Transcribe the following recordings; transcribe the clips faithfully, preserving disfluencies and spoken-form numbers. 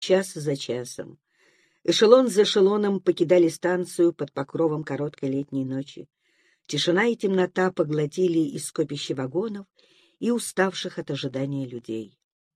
час за часом. Эшелон за эшелоном покидали станцию под покровом короткой летней ночи. Тишина и темнота поглотили и скопище вагонов, и уставших от ожидания людей.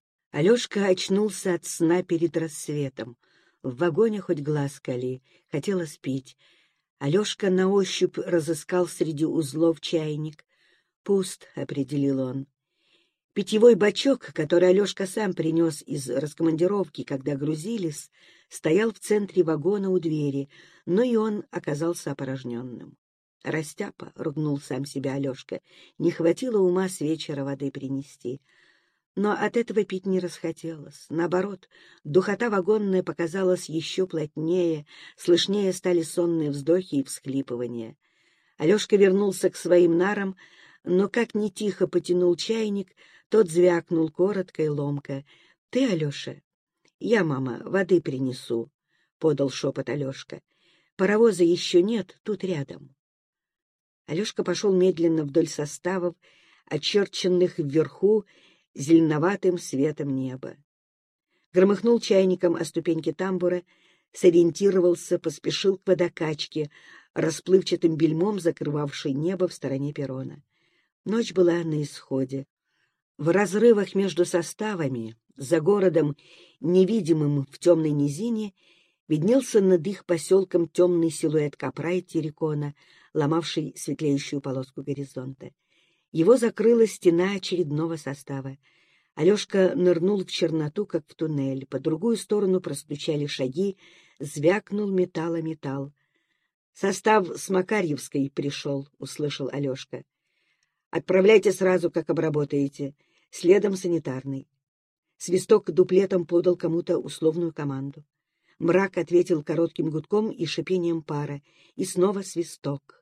Алешка очнулся от сна перед рассветом. В вагоне хоть глаз кали, хотелось пить. Алешка на ощупь разыскал среди узлов чайник. «Пуст», — определил он. Питьевой бачок, который Алешка сам принес из раскомандировки, когда грузились, стоял в центре вагона у двери, но и он оказался опорожненным. «Растяпа», — ругнул сам себя Алешка, — не хватило ума с вечера воды принести. Но от этого пить не расхотелось. Наоборот, духота вагонная показалась еще плотнее, слышнее стали сонные вздохи и всхлипывания. Алешка вернулся к своим нарам, но как ни тихо потянул чайник, тот звякнул коротко и ломко. — Ты, Алеша? — Я, мама, воды принесу, — подал шепот Алешка. — Паровоза еще нет, тут рядом. Алешка пошел медленно вдоль составов, очерченных вверху зеленоватым светом неба. Громыхнул чайником о ступеньки тамбура, сориентировался, поспешил к водокачке, расплывчатым бельмом закрывавшей небо в стороне перрона. Ночь была на исходе. В разрывах между составами, за городом, невидимым в темной низине, виднелся над их поселком темный силуэт Капра и Террикона, ломавший светлеющую полоску горизонта. Его закрыла стена очередного состава. Алешка нырнул в черноту, как в туннель. По другую сторону простучали шаги, звякнул металл о металл. — Состав с Макарьевской пришел, — услышал Алешка. — Отправляйте сразу, как обработаете. Следом санитарный. Свисток дуплетом подал кому-то условную команду. Мрак ответил коротким гудком и шипением пара. И снова свисток.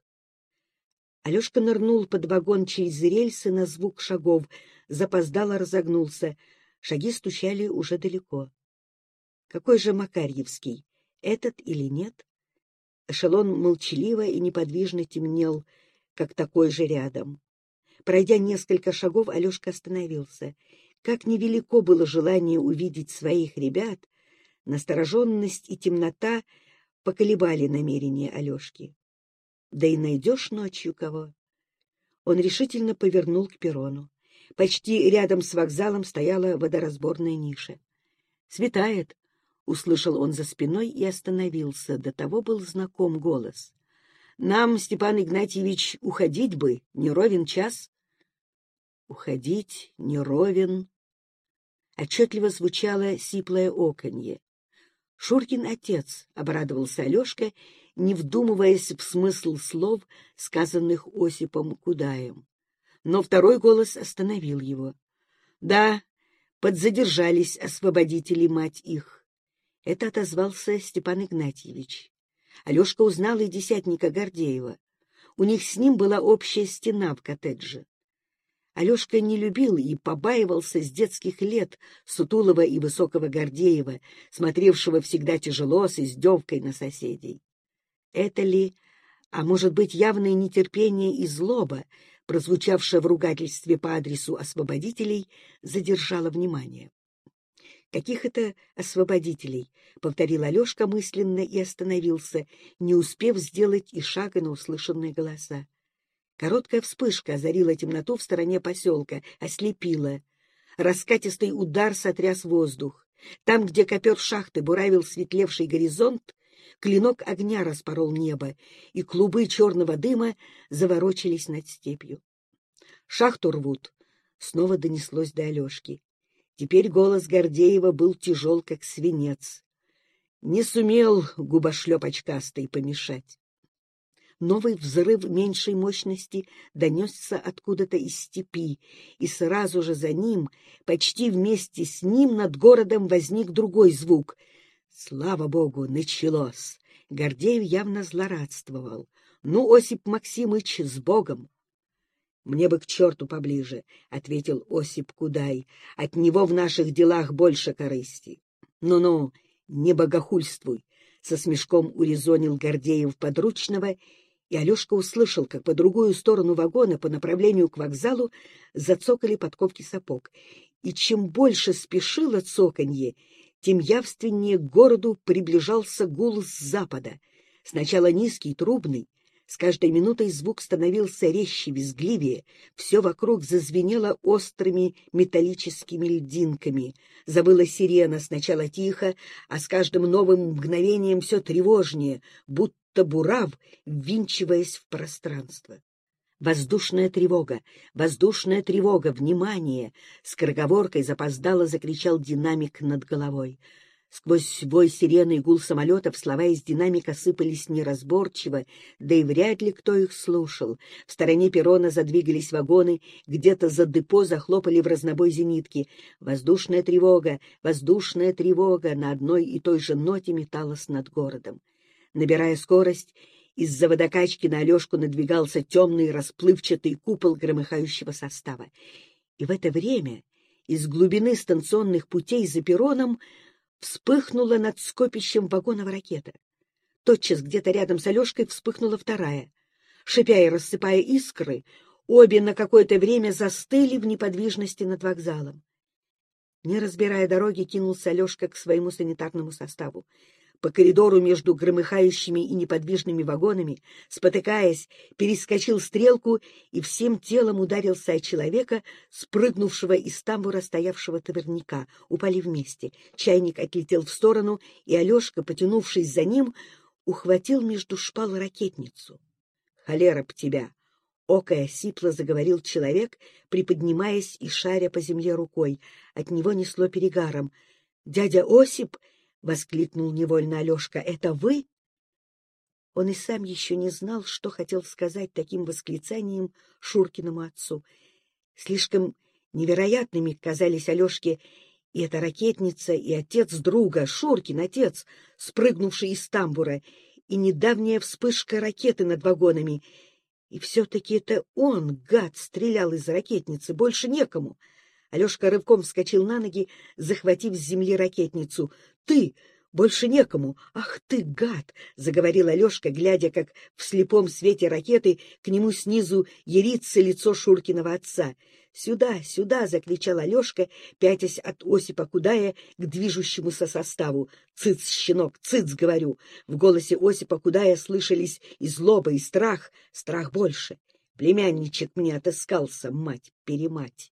Алешка нырнул под вагон через рельсы на звук шагов, запоздало разогнулся. Шаги стучали уже далеко. Какой же Макарьевский? Этот или нет? Эшелон молчаливо и неподвижно темнел, как такой же рядом. Пройдя несколько шагов, Алешка остановился. Как невелико было желание увидеть своих ребят, настороженность и темнота поколебали намерение Алешки. Да и найдешь ночью кого. Он решительно повернул к перрону. Почти рядом с вокзалом стояла водоразборная ниша. «Светает», — услышал он за спиной и остановился. До того был знаком голос. «Нам, Степан Игнатьевич, уходить бы, не ровен час». «Уходить, не ровен». Отчетливо звучало сиплое оканье. «Шуркин отец», — обрадовался Алешка, не вдумываясь в смысл слов, сказанных Осипом Кудаем. Но второй голос остановил его. «Да, подзадержались освободители, мать их». Это отозвался Степан Игнатьевич. Алешка узнал и десятника Гордеева. У них с ним была общая стена в коттедже. Алешка не любил и побаивался с детских лет сутулого и высокого Гордеева, смотревшего всегда тяжело, с издевкой на соседей. Это ли, а может быть, явное нетерпение и злоба, прозвучавшее в ругательстве по адресу освободителей, задержало внимание? «Каких это освободителей?» — повторил Алешка мысленно и остановился, не успев сделать и шага на услышанные голоса. Короткая вспышка озарила темноту в стороне поселка, ослепила. Раскатистый удар сотряс воздух. Там, где копер шахты буравил светлевший горизонт, клинок огня распорол небо, и клубы черного дыма заворочились над степью. «Шахту рвут!» — снова донеслось до Алешки. Теперь голос Гордеева был тяжел, как свинец. Не сумел губошлеп очкастый помешать. Новый взрыв меньшей мощности донесся откуда-то из степи, и сразу же за ним, почти вместе с ним, над городом возник другой звук. Слава богу, началось! Гордеев явно злорадствовал. «Ну, Осип Максимыч, с Богом!» «Мне бы к черту поближе», — ответил Осип Кудай. «От него в наших делах больше корысти». «Ну-ну, не богохульствуй», — со смешком урезонил Гордеев подручного, и Алешка услышал, как по другую сторону вагона по направлению к вокзалу зацокали подковки сапог. И чем больше спешило цоканье, тем явственнее к городу приближался гул с запада. Сначала низкий, трубный. С каждой минутой звук становился резче, визгливее. Все вокруг зазвенело острыми металлическими льдинками. Завыла сирена, сначала тихо, а с каждым новым мгновением все тревожнее, будто бурав, ввинчиваясь в пространство. «Воздушная тревога! Воздушная тревога! Внимание!» — скороговоркой запоздало закричал динамик над головой. Сквозь вой сирены и гул самолетов слова из динамика сыпались неразборчиво, да и вряд ли кто их слушал. В стороне перрона задвигались вагоны, где-то за депо захлопали в разнобой зенитки. «Воздушная тревога! Воздушная тревога!» на одной и той же ноте металась над городом. Набирая скорость, из-за водокачки на Алешку надвигался темный расплывчатый купол громыхающего состава. И в это время из глубины станционных путей за перроном вспыхнула над скопищем вагонов ракета. Тотчас где-то рядом с Алешкой вспыхнула вторая. Шипя и рассыпая искры, обе на какое-то время застыли в неподвижности над вокзалом. Не разбирая дороги, кинулся Алешка к своему санитарному составу. По коридору между громыхающими и неподвижными вагонами, спотыкаясь, перескочил стрелку и всем телом ударился о человека, спрыгнувшего из тамбура стоявшего таверняка. Упали вместе. Чайник отлетел в сторону, и Алешка, потянувшись за ним, ухватил между шпал ракетницу. — Холера б тебя! — окая сипло заговорил человек, приподнимаясь и шаря по земле рукой. От него несло перегаром. — Дядя Осип! — воскликнул невольно Алешка. — Это вы? Он и сам еще не знал, что хотел сказать таким восклицанием Шуркиному отцу. Слишком невероятными казались Алешке и эта ракетница, и отец друга, Шуркин отец, спрыгнувший из тамбура, и недавняя вспышка ракеты над вагонами. И все-таки это он, гад, стрелял из ракетницы, больше некому. Алешка рывком вскочил на ноги, захватив с земли ракетницу. — Ты! Больше некому! Ах ты, гад! — заговорил Алешка, глядя, как в слепом свете ракеты к нему снизу ярится лицо Шуркиного отца. — Сюда, сюда! — закричал Алешка, пятясь от Осипа Кудая к движущемуся составу. — Цыц, щенок, цыц, говорю! В голосе Осипа Кудая слышались и злоба, и страх, страх больше. Племянничек мне отыскался, мать-перемать!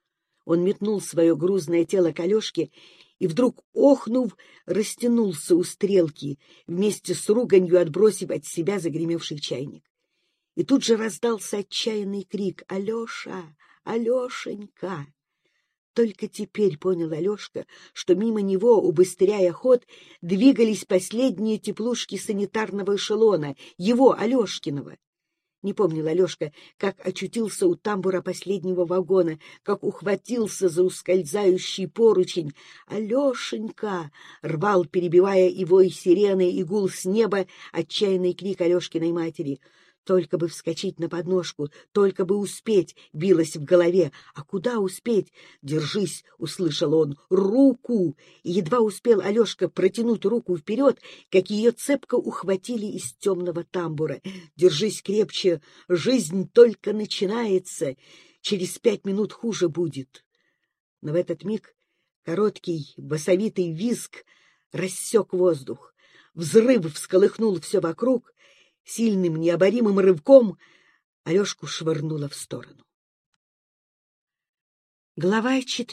Он метнул свое грузное тело к Алешке и, вдруг охнув, растянулся у стрелки, вместе с руганью отбросив от себя загремевший чайник. И тут же раздался отчаянный крик: «Алеша! Алешенька!» Только теперь понял Алешка, что мимо него, убыстряя ход, двигались последние теплушки санитарного эшелона, его, Алешкиного. Не помнил Алешка, как очутился у тамбура последнего вагона, как ухватился за ускользающий поручень. «Алешенька!» — рвал, перебивая его и сирены, и гул с неба, отчаянный крик Алешкиной матери. Только бы вскочить на подножку, только бы успеть, билось в голове. А куда успеть? «Держись!» — услышал он. «Руку!» И едва успел Алешка протянуть руку вперед, как ее цепко ухватили из темного тамбура. «Держись крепче! Жизнь только начинается! Через пять минут хуже будет!» Но в этот миг короткий басовитый визг рассек воздух. Взрыв всколыхнул все вокруг. Сильным, необоримым рывком Алешку швырнуло в сторону. Глава четвертая.